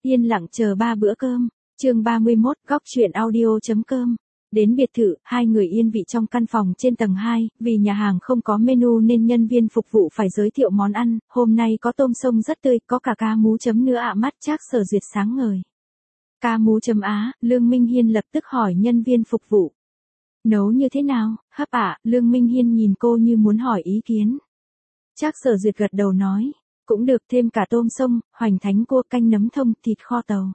Yên lặng chờ 3 bữa cơm. Chương 31, góc truyện audio.com. Đến biệt thự, hai người yên vị trong căn phòng trên tầng 2, vì nhà hàng không có menu nên nhân viên phục vụ phải giới thiệu món ăn, hôm nay có tôm sông rất tươi, có cả cá mú chấm nữa ạ. Mắt Trác Sở Duyệt sáng ngời. Cá mú chấm á, Lương Minh Hiên lập tức hỏi nhân viên phục vụ. Nấu như thế nào, hấp ạ? Lương Minh Hiên nhìn cô như muốn hỏi ý kiến. Trác Sở Duyệt gật đầu nói, cũng được, thêm cả tôm sông, hoành thánh cua, canh nấm thông, thịt kho tàu.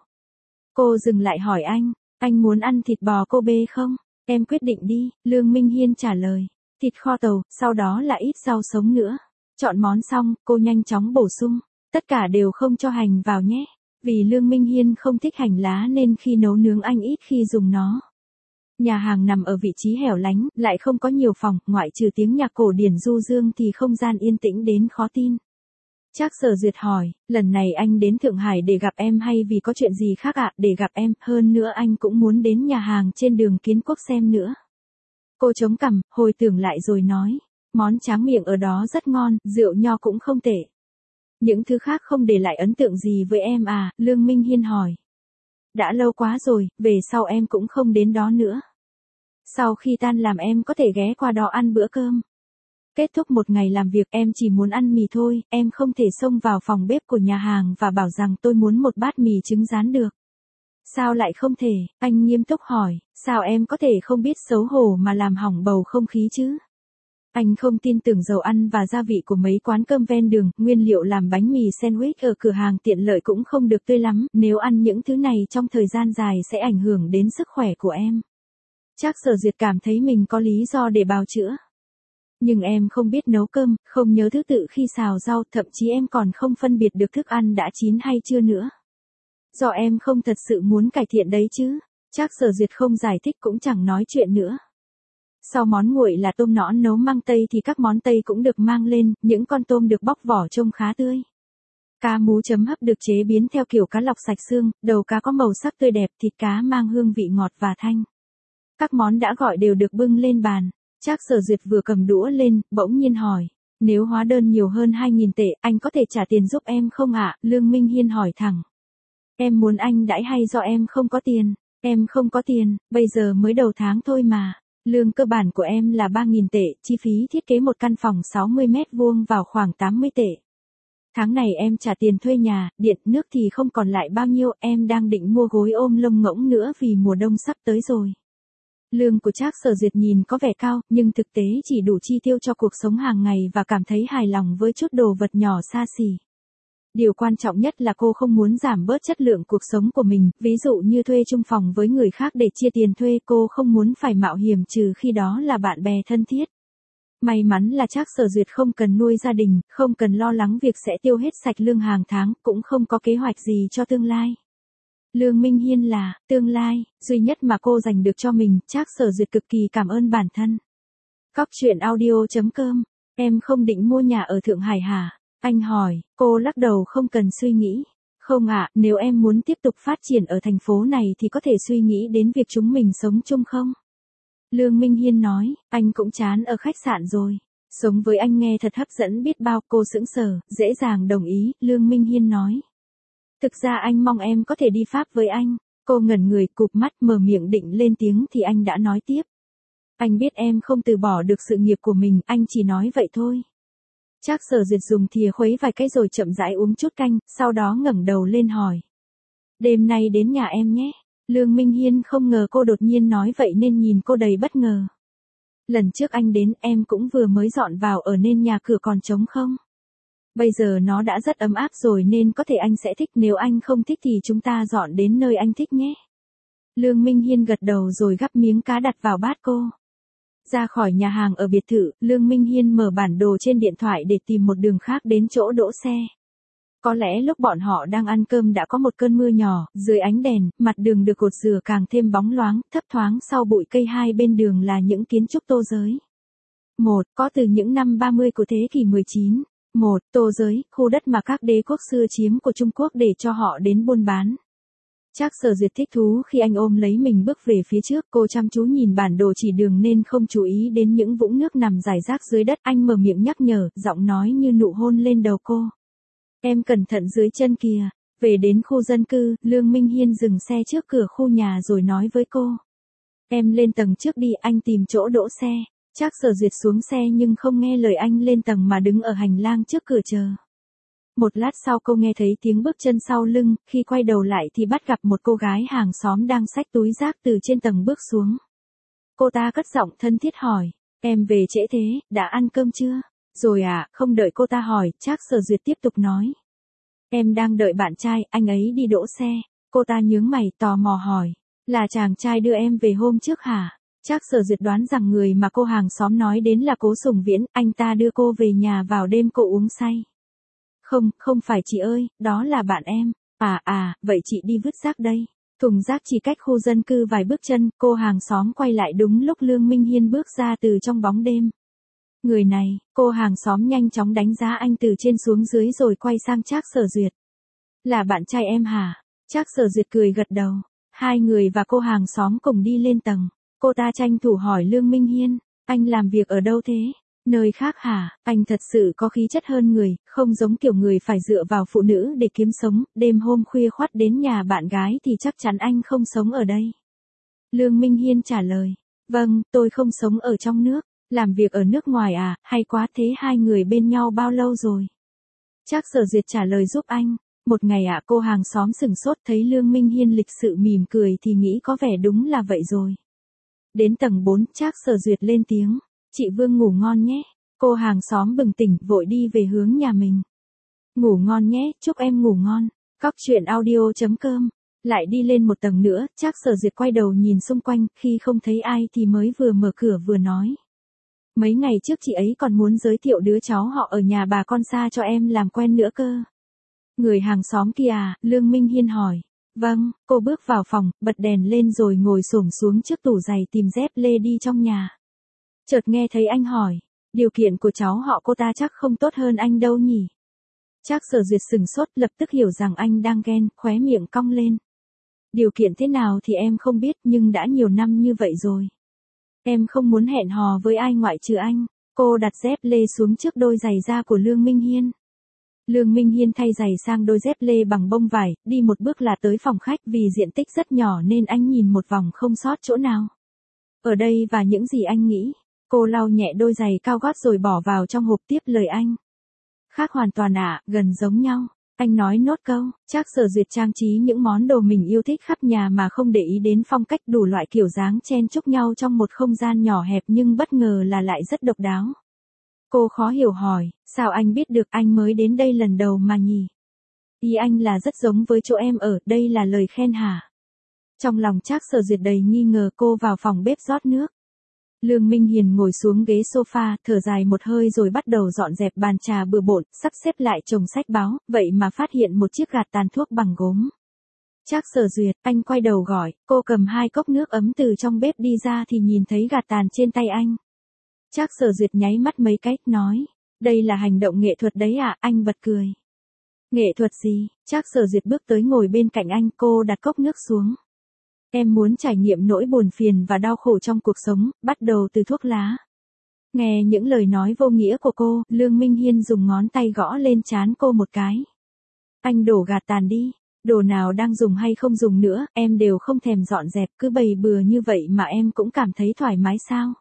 Cô dừng lại hỏi anh muốn ăn thịt bò Kobe không? Em quyết định đi, Lương Minh Hiên trả lời. Thịt kho tàu, sau đó là ít rau sống nữa. Chọn món xong, cô nhanh chóng bổ sung. Tất cả đều không cho hành vào nhé. Vì Lương Minh Hiên không thích hành lá nên khi nấu nướng anh ít khi dùng nó. Nhà hàng nằm ở vị trí hẻo lánh, lại không có nhiều phòng, ngoại trừ tiếng nhạc cổ điển du dương thì không gian yên tĩnh đến khó tin. Trác Sở Duyệt hỏi, lần này anh đến Thượng Hải để gặp em hay vì có chuyện gì khác ạ? Để gặp em, hơn nữa anh cũng muốn đến nhà hàng trên đường Kiến Quốc xem nữa. Cô chống cằm, hồi tưởng lại rồi nói, món tráng miệng ở đó rất ngon, rượu nho cũng không tệ. Những thứ khác không để lại ấn tượng gì với em à? Lương Minh Hiên hỏi. Đã lâu quá rồi, về sau em cũng không đến đó nữa. Sau khi tan làm em có thể ghé qua đó ăn bữa cơm. Kết thúc một ngày làm việc em chỉ muốn ăn mì thôi, em không thể xông vào phòng bếp của nhà hàng và bảo rằng tôi muốn một bát mì trứng rán được. Sao lại không thể? Anh nghiêm túc hỏi, sao em có thể không biết xấu hổ mà làm hỏng bầu không khí chứ? Anh không tin tưởng dầu ăn và gia vị của mấy quán cơm ven đường, nguyên liệu làm bánh mì sandwich ở cửa hàng tiện lợi cũng không được tươi lắm, nếu ăn những thứ này trong thời gian dài sẽ ảnh hưởng đến sức khỏe của em. Trác Sở Duyệt cảm thấy mình có lý do để bào chữa. Nhưng em không biết nấu cơm, không nhớ thứ tự khi xào rau, thậm chí em còn không phân biệt được thức ăn đã chín hay chưa nữa. Do em không thật sự muốn cải thiện đấy chứ. Trác Sở Duyệt không giải thích cũng chẳng nói chuyện nữa. Sau món nguội là tôm nõn nấu măng tây thì các món tây cũng được mang lên, những con tôm được bóc vỏ trông khá tươi. Cá mú chấm hấp được chế biến theo kiểu cá lọc sạch xương, đầu cá có màu sắc tươi đẹp, thịt cá mang hương vị ngọt và thanh. Các món đã gọi đều được bưng lên bàn. Trác Sở Duyệt vừa cầm đũa lên, bỗng nhiên hỏi, nếu hóa đơn nhiều hơn 2.000 tệ, anh có thể trả tiền giúp em không ạ? Lương Minh Hiên hỏi thẳng. Em muốn anh đãi hay do em không có tiền? Em không có tiền, bây giờ mới đầu tháng thôi mà. Lương cơ bản của em là 3.000 tệ, chi phí thiết kế một căn phòng 60 mét vuông vào khoảng 80 tệ. Tháng này em trả tiền thuê nhà, điện, nước thì không còn lại bao nhiêu, em đang định mua gối ôm lông ngỗng nữa vì mùa đông sắp tới rồi. Lương của Trác Sở Duyệt nhìn có vẻ cao, nhưng thực tế chỉ đủ chi tiêu cho cuộc sống hàng ngày và cảm thấy hài lòng với chút đồ vật nhỏ xa xỉ. Điều quan trọng nhất là cô không muốn giảm bớt chất lượng cuộc sống của mình, ví dụ như thuê chung phòng với người khác để chia tiền thuê, cô không muốn phải mạo hiểm trừ khi đó là bạn bè thân thiết. May mắn là Trác Sở Duyệt không cần nuôi gia đình, không cần lo lắng việc sẽ tiêu hết sạch lương hàng tháng, cũng không có kế hoạch gì cho tương lai. Lương Minh Hiên là tương lai duy nhất mà cô dành được cho mình. Trác Sở Duyệt cực kỳ cảm ơn bản thân. Góc truyện audio.com. Em không định mua nhà ở Thượng Hải hả? Anh hỏi. Cô lắc đầu không cần suy nghĩ. Không ạ, nếu em muốn tiếp tục phát triển ở thành phố này thì có thể suy nghĩ đến việc chúng mình sống chung không? Lương Minh Hiên nói, anh cũng chán ở khách sạn rồi. Sống với anh nghe thật hấp dẫn biết bao. Cô sững sờ, dễ dàng đồng ý. Lương Minh Hiên nói. Thực ra anh mong em có thể đi Pháp với anh. Cô ngẩn người, cụp mắt, mở miệng định lên tiếng thì anh đã nói tiếp. Anh biết em không từ bỏ được sự nghiệp của mình, anh chỉ nói vậy thôi. Trác Sở Duyệt dùng thìa khuấy vài cái rồi chậm rãi uống chút canh, sau đó ngẩng đầu lên hỏi. Đêm nay đến nhà em nhé. Lương Minh Hiên không ngờ cô đột nhiên nói vậy nên nhìn cô đầy bất ngờ. Lần trước anh đến em cũng vừa mới dọn vào ở nên nhà cửa còn trống không? Bây giờ nó đã rất ấm áp rồi nên có thể anh sẽ thích, nếu anh không thích thì chúng ta dọn đến nơi anh thích nhé. Lương Minh Hiên gật đầu rồi gắp miếng cá đặt vào bát cô. Ra khỏi nhà hàng ở biệt thự, Lương Minh Hiên mở bản đồ trên điện thoại để tìm một đường khác đến chỗ đỗ xe. Có lẽ lúc bọn họ đang ăn cơm đã có một cơn mưa nhỏ, dưới ánh đèn, mặt đường được cột rửa càng thêm bóng loáng, thấp thoáng sau bụi cây hai bên đường là những kiến trúc tô giới. Có từ những năm 30 của thế kỷ 19. Tô giới, khu đất mà các đế quốc xưa chiếm của Trung Quốc để cho họ đến buôn bán. Trác Sở Duyệt thích thú khi anh ôm lấy mình bước về phía trước, cô chăm chú nhìn bản đồ chỉ đường nên không chú ý đến những vũng nước nằm rải rác dưới đất. Anh mở miệng nhắc nhở, giọng nói như nụ hôn lên đầu cô. Em cẩn thận dưới chân kìa. Về đến khu dân cư, Lương Minh Hiên dừng xe trước cửa khu nhà rồi nói với cô. Em lên tầng trước đi, anh tìm chỗ đỗ xe. Trác Sở Duyệt xuống xe nhưng không nghe lời anh lên tầng mà đứng ở hành lang trước cửa chờ. Một lát sau cô nghe thấy tiếng bước chân sau lưng, khi quay đầu lại thì bắt gặp một cô gái hàng xóm đang xách túi rác từ trên tầng bước xuống. Cô ta cất giọng thân thiết hỏi, em về trễ thế, đã ăn cơm chưa? Rồi à, không đợi cô ta hỏi, Trác Sở Duyệt tiếp tục nói. Em đang đợi bạn trai, anh ấy đi đỗ xe. Cô ta nhướng mày tò mò hỏi, là chàng trai đưa em về hôm trước hả? Trác Sở Duyệt đoán rằng người mà cô hàng xóm nói đến là Cố Sùng Viễn, anh ta đưa cô về nhà vào đêm cô uống say. Không, không phải chị ơi, đó là bạn em. Vậy chị đi vứt rác đây. Thùng rác chỉ cách khu dân cư vài bước chân, cô hàng xóm quay lại đúng lúc Lương Minh Hiên bước ra từ trong bóng đêm. Người này, cô hàng xóm nhanh chóng đánh giá anh từ trên xuống dưới rồi quay sang Trác Sở Duyệt. Là bạn trai em hả? Trác Sở Duyệt cười gật đầu. Hai người và cô hàng xóm cùng đi lên tầng. Cô ta tranh thủ hỏi Lương Minh Hiên, anh làm việc ở đâu thế? Nơi khác hả? Anh thật sự có khí chất hơn người, không giống kiểu người phải dựa vào phụ nữ để kiếm sống, đêm hôm khuya khoắt đến nhà bạn gái thì chắc chắn anh không sống ở đây. Lương Minh Hiên trả lời, vâng, tôi không sống ở trong nước, làm việc ở nước ngoài à, hay quá thế hai người bên nhau bao lâu rồi? Trác Sở Duyệt trả lời giúp anh, một ngày cô hàng xóm sửng sốt thấy Lương Minh Hiên lịch sự mỉm cười thì nghĩ có vẻ đúng là vậy rồi. Đến tầng 4, Trác Sở Duyệt lên tiếng. Chị Vương ngủ ngon nhé. Cô hàng xóm bừng tỉnh vội đi về hướng nhà mình. Ngủ ngon nhé, chúc em ngủ ngon. Cóc truyện audio.com. Lại đi lên một tầng nữa, Trác Sở Duyệt quay đầu nhìn xung quanh, khi không thấy ai thì mới vừa mở cửa vừa nói. Mấy ngày trước chị ấy còn muốn giới thiệu đứa cháu họ ở nhà bà con xa cho em làm quen nữa cơ. Người hàng xóm kia à? Lương Minh Hiên hỏi. Vâng, cô bước vào phòng, bật đèn lên rồi ngồi xổm xuống trước tủ giày tìm dép lê đi trong nhà. Chợt nghe thấy anh hỏi, điều kiện của cháu họ cô ta chắc không tốt hơn anh đâu nhỉ? Trác Sở Duyệt sừng sốt lập tức hiểu rằng anh đang ghen, khóe miệng cong lên. Điều kiện thế nào thì em không biết nhưng đã nhiều năm như vậy rồi. Em không muốn hẹn hò với ai ngoại trừ anh. Cô đặt dép lê xuống trước đôi giày da của Lương Minh Hiên. Lương Minh Hiên thay giày sang đôi dép lê bằng bông vải, đi một bước là tới phòng khách vì diện tích rất nhỏ nên anh nhìn một vòng không sót chỗ nào. Ở đây và những gì anh nghĩ. Cô lau nhẹ đôi giày cao gót rồi bỏ vào trong hộp tiếp lời anh. Khác hoàn toàn gần giống nhau. Anh nói nốt câu, Trác Sở Duyệt trang trí những món đồ mình yêu thích khắp nhà mà không để ý đến phong cách đủ loại kiểu dáng chen chúc nhau trong một không gian nhỏ hẹp nhưng bất ngờ là lại rất độc đáo. Cô khó hiểu hỏi, sao anh biết được anh mới đến đây lần đầu mà nhỉ? Ý anh là rất giống với chỗ em ở, đây là lời khen hả? Trong lòng Trác Sở Duyệt đầy nghi ngờ cô vào phòng bếp rót nước. Lương Minh Hiền ngồi xuống ghế sofa, thở dài một hơi rồi bắt đầu dọn dẹp bàn trà bừa bộn, sắp xếp lại chồng sách báo, vậy mà phát hiện một chiếc gạt tàn thuốc bằng gốm. Trác Sở Duyệt, anh quay đầu gọi, cô cầm 2 cốc nước ấm từ trong bếp đi ra thì nhìn thấy gạt tàn trên tay anh. Trác Sở Duyệt nháy mắt mấy cái, nói, đây là hành động nghệ thuật đấy anh bật cười. Nghệ thuật gì? Trác Sở Duyệt bước tới ngồi bên cạnh anh, cô đặt cốc nước xuống. Em muốn trải nghiệm nỗi buồn phiền và đau khổ trong cuộc sống, bắt đầu từ thuốc lá. Nghe những lời nói vô nghĩa của cô, Lương Minh Hiên dùng ngón tay gõ lên trán cô một cái. Anh đổ gạt tàn đi, đồ nào đang dùng hay không dùng nữa, em đều không thèm dọn dẹp, cứ bày bừa như vậy mà em cũng cảm thấy thoải mái sao?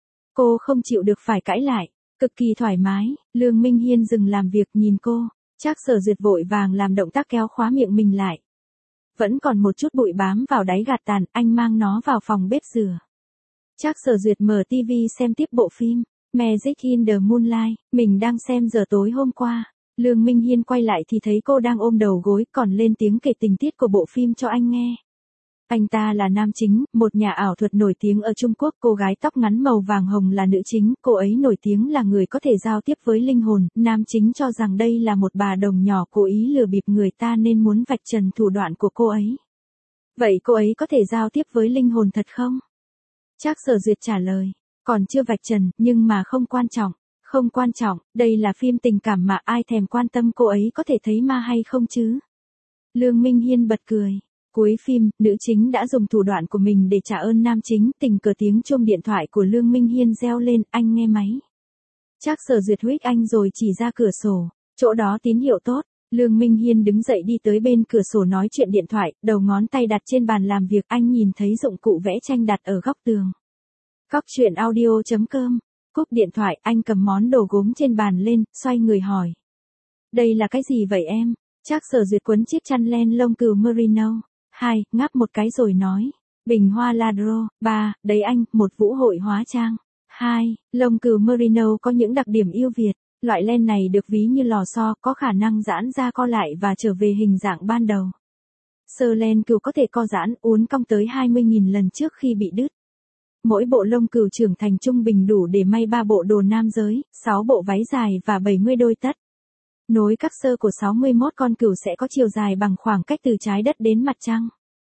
Cô không chịu được phải cãi lại, cực kỳ thoải mái. Lương Minh Hiên dừng làm việc nhìn cô, Trác Sở Duyệt vội vàng làm động tác kéo khóa miệng mình lại. Vẫn còn một chút bụi bám vào đáy gạt tàn, anh mang nó vào phòng bếp rửa. Trác Sở Duyệt mở TV xem tiếp bộ phim Magic in the Moonlight, mình đang xem giờ tối hôm qua. Lương Minh Hiên quay lại thì thấy cô đang ôm đầu gối còn lên tiếng kể tình tiết của bộ phim cho anh nghe. Anh ta là nam chính, một nhà ảo thuật nổi tiếng ở Trung Quốc, cô gái tóc ngắn màu vàng hồng là nữ chính, cô ấy nổi tiếng là người có thể giao tiếp với linh hồn, nam chính cho rằng đây là một bà đồng nhỏ cố ý lừa bịp người ta nên muốn vạch trần thủ đoạn của cô ấy. Vậy cô ấy có thể giao tiếp với linh hồn thật không? Trác Sở Duyệt trả lời, còn chưa vạch trần, nhưng mà không quan trọng. Không quan trọng, đây là phim tình cảm mà ai thèm quan tâm cô ấy có thể thấy ma hay không chứ? Lương Minh Hiên bật cười. Cuối phim, nữ chính đã dùng thủ đoạn của mình để trả ơn nam chính, tình cờ tiếng chuông điện thoại của Lương Minh Hiên reo lên, anh nghe máy. Trác Sở Duyệt huých anh rồi chỉ ra cửa sổ, chỗ đó tín hiệu tốt. Lương Minh Hiên đứng dậy đi tới bên cửa sổ nói chuyện điện thoại, đầu ngón tay đặt trên bàn làm việc. Anh nhìn thấy dụng cụ vẽ tranh đặt ở góc tường. Góc truyện audio.com. Cúp điện thoại, anh cầm món đồ gốm trên bàn lên, xoay người hỏi. Đây là cái gì vậy em? Trác Sở Duyệt quấn chiếc chăn len lông cừu merino. 2, ngáp một cái rồi nói. Bình hoa ladro. 3, đấy anh, một vũ hội hóa trang. 2, lông cừu merino có những đặc điểm ưu việt. Loại len này được ví như lò xo, có khả năng giãn ra co lại và trở về hình dạng ban đầu. Sơ len cừu có thể co giãn, uốn cong tới 20.000 lần trước khi bị đứt. Mỗi bộ lông cừu trưởng thành trung bình đủ để may 3 bộ đồ nam giới, 6 bộ váy dài và 70 đôi tất. Nối các sơ của 61 con cừu sẽ có chiều dài bằng khoảng cách từ trái đất đến mặt trăng.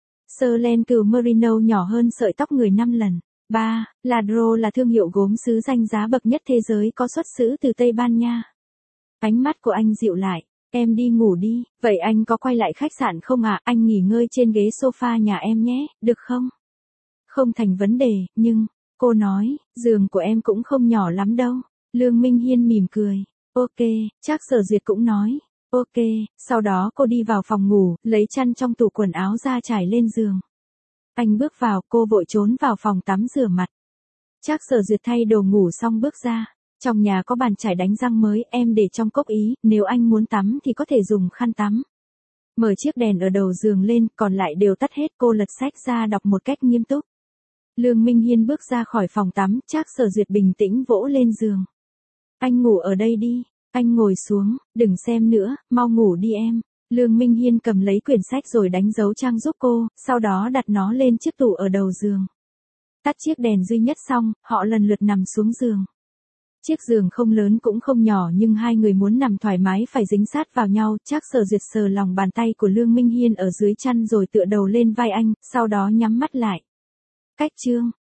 Sơ len cừu merino nhỏ hơn sợi tóc người 5 lần. 3. Ladro là thương hiệu gốm sứ danh giá bậc nhất thế giới có xuất xứ từ Tây Ban Nha. Ánh mắt của anh dịu lại. Em đi ngủ đi, vậy anh có quay lại khách sạn không ạ? Anh nghỉ ngơi trên ghế sofa nhà em nhé, được không? Không thành vấn đề, nhưng, cô nói, giường của em cũng không nhỏ lắm đâu. Lương Minh Hiên mỉm cười. Ok, Trác Sở Duyệt cũng nói. Ok, sau đó cô đi vào phòng ngủ, lấy chăn trong tủ quần áo ra trải lên giường. Anh bước vào, cô vội trốn vào phòng tắm rửa mặt. Trác Sở Duyệt thay đồ ngủ xong bước ra. Trong nhà có bàn chải đánh răng mới, em để trong cốc ý, nếu anh muốn tắm thì có thể dùng khăn tắm. Mở chiếc đèn ở đầu giường lên, còn lại đều tắt hết. Cô lật sách ra đọc một cách nghiêm túc. Lương Minh Hiên bước ra khỏi phòng tắm, Trác Sở Duyệt bình tĩnh vỗ lên giường. Anh ngủ ở đây đi. Anh ngồi xuống, đừng xem nữa, mau ngủ đi em. Lương Minh Hiên cầm lấy quyển sách rồi đánh dấu trang giúp cô, sau đó đặt nó lên chiếc tủ ở đầu giường. Tắt chiếc đèn duy nhất xong, họ lần lượt nằm xuống giường. Chiếc giường không lớn cũng không nhỏ nhưng hai người muốn nằm thoải mái phải dính sát vào nhau. Trác Sở Duyệt sờ lòng bàn tay của Lương Minh Hiên ở dưới chăn rồi tựa đầu lên vai anh, sau đó nhắm mắt lại. Cách chương